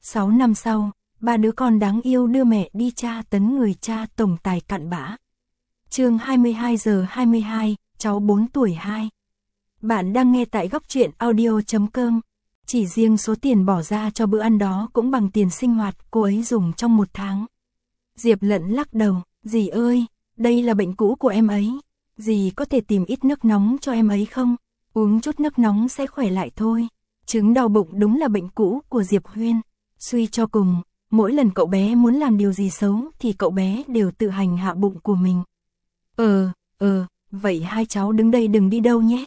6 năm sau, ba đứa con đáng yêu đưa mẹ đi tra tấn người cha tổng tài cặn bã. Chương 22:22, cháu 4 tuổi 2. Bạn đang nghe tại góc truyện audio.com. Chỉ riêng số tiền bỏ ra cho bữa ăn đó cũng bằng tiền sinh hoạt cô ấy dùng trong 1 tháng. Diệp Lận lắc đầu, dì ơi, đây là bệnh cũ của em ấy. Dì có thể tìm ít nước nóng cho em ấy không? Uống chút nước nóng sẽ khỏe lại thôi. Chứng đau bụng đúng là bệnh cũ của Diệp Huyên. Suy cho cùng, mỗi lần cậu bé muốn làm điều gì xấu thì cậu bé đều tự hành hạ bụng của mình. Vậy hai cháu đứng đây đừng đi đâu nhé.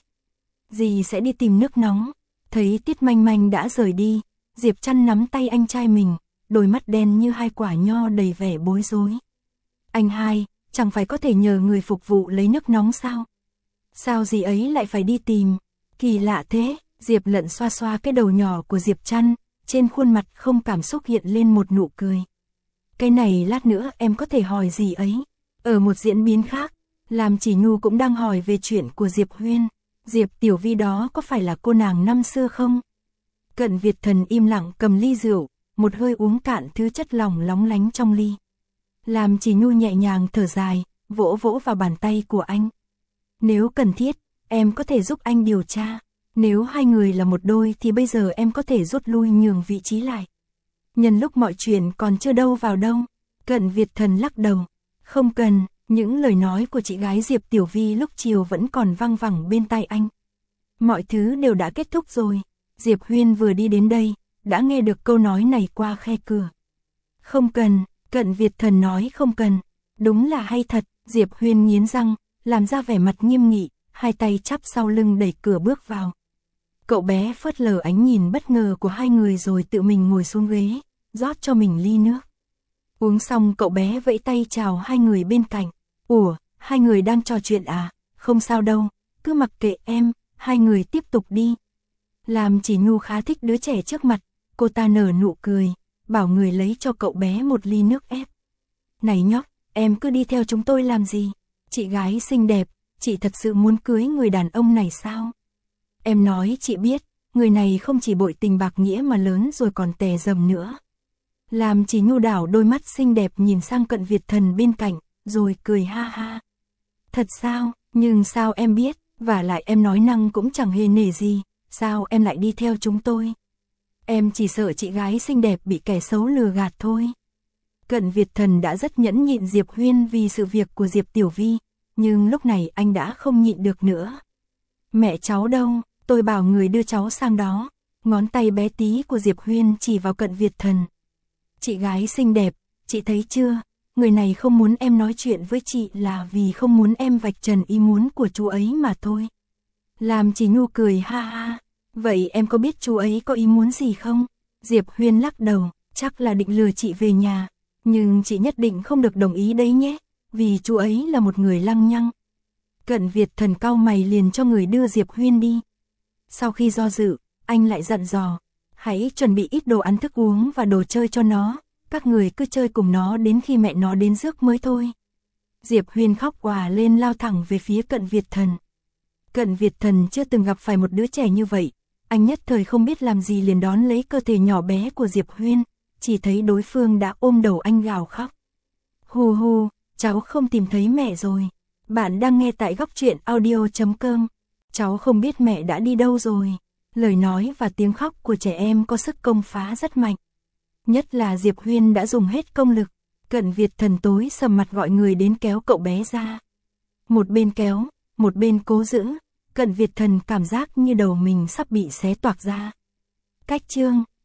Dì sẽ đi tìm nước nóng. Thấy Tiết Manh Manh đã rời đi, Diệp Trăn nắm tay anh trai mình, đôi mắt đen như hai quả nho đầy vẻ bối rối. Anh hai, chẳng phải có thể nhờ người phục vụ lấy nước nóng sao? Sao dì ấy lại phải đi tìm? Kỳ lạ thế. Diệp Lận xoa xoa cái đầu nhỏ của Diệp Trăn, trên khuôn mặt không cảm xúc hiện lên một nụ cười. Cái này lát nữa em có thể hỏi dì ấy. Ở một diễn biến khác, Làm Chỉ Nhu cũng đang hỏi về chuyện của Diệp Huyên. Diệp Tiểu Vi đó có phải là cô nàng năm xưa không? Cận Việt Thần im lặng cầm ly rượu, một hơi uống cạn thứ chất lỏng lóng lánh trong ly. Làm Chỉ Nhu nhẹ nhàng thở dài, vỗ vỗ vào bàn tay của anh. Nếu cần thiết, em có thể giúp anh điều tra. Nếu hai người là một đôi thì bây giờ em có thể rút lui nhường vị trí lại. Nhân lúc mọi chuyện còn chưa đâu vào đâu. Cận Việt Thần lắc đầu. Không cần, những lời nói của chị gái Diệp Tiểu Vi lúc chiều vẫn còn văng vẳng bên tai anh. Mọi thứ đều đã kết thúc rồi. Diệp Huyên vừa đi đến đây, đã nghe được câu nói này qua khe cửa. Không cần, Cận Việt Thần nói không cần. Đúng là hay thật, Diệp Huyên nghiến răng, làm ra vẻ mặt nghiêm nghị, hai tay chắp sau lưng đẩy cửa bước vào. Cậu bé phớt lờ ánh nhìn bất ngờ của hai người rồi tự mình ngồi xuống ghế, rót cho mình ly nước. Uống xong cậu bé vẫy tay chào hai người bên cạnh. Ủa, hai người đang trò chuyện à? Không sao đâu, cứ mặc kệ em, hai người tiếp tục đi. Làm Chỉ Nhu khá thích đứa trẻ trước mặt, cô ta nở nụ cười, bảo người lấy cho cậu bé một ly nước ép. Này nhóc, em cứ đi theo chúng tôi làm gì? Chị gái xinh đẹp, chị thật sự muốn cưới người đàn ông này sao? Em nói chị biết, người này không chỉ bội tình bạc nghĩa mà lớn rồi còn tè dầm nữa. Làm Chỉ Nhu đảo đôi mắt xinh đẹp nhìn sang Cận Việt Thần bên cạnh, rồi cười ha ha. Thật sao, nhưng sao em biết, và lại em nói năng cũng chẳng hề nể gì, sao em lại đi theo chúng tôi? Em chỉ sợ chị gái xinh đẹp bị kẻ xấu lừa gạt thôi. Cận Việt Thần đã rất nhẫn nhịn Diệp Huyên vì sự việc của Diệp Tiểu Vi, nhưng lúc này anh đã không nhịn được nữa. Mẹ cháu đâu, tôi bảo người đưa cháu sang đó. Ngón tay bé tí của Diệp Huyên chỉ vào Cận Việt Thần. Chị gái xinh đẹp, chị thấy chưa, người này không muốn em nói chuyện với chị là vì không muốn em vạch trần ý muốn của chú ấy mà thôi. Làm Chỉ Nhu cười ha ha, vậy em có biết chú ấy có ý muốn gì không? Diệp Huyên lắc đầu, chắc là định lừa chị về nhà, nhưng chị nhất định không được đồng ý đấy nhé, vì chú ấy là một người lăng nhăng. Cận Việt Thần cau mày liền cho người đưa Diệp Huyên đi. Sau khi do dự, anh lại dặn dò, hãy chuẩn bị ít đồ ăn thức uống và đồ chơi cho nó, các người cứ chơi cùng nó đến khi mẹ nó đến rước mới thôi. Diệp Huyên khóc òa lên lao thẳng về phía Cận Việt Thần. Cận Việt Thần chưa từng gặp phải một đứa trẻ như vậy, anh nhất thời không biết làm gì liền đón lấy cơ thể nhỏ bé của Diệp Huyên, chỉ thấy đối phương đã ôm đầu anh gào khóc. Hù hù, cháu không tìm thấy mẹ rồi. Bạn đang nghe tại góc truyện audio.com. Cháu không biết mẹ đã đi đâu rồi. Lời nói và tiếng khóc của trẻ em có sức công phá rất mạnh. Nhất là Diệp Huyên đã dùng hết công lực. Cận Việt Thần tối sầm mặt gọi người đến kéo cậu bé ra. Một bên kéo, một bên cố giữ. Cận Việt Thần cảm giác như đầu mình sắp bị xé toạc ra. Cách chương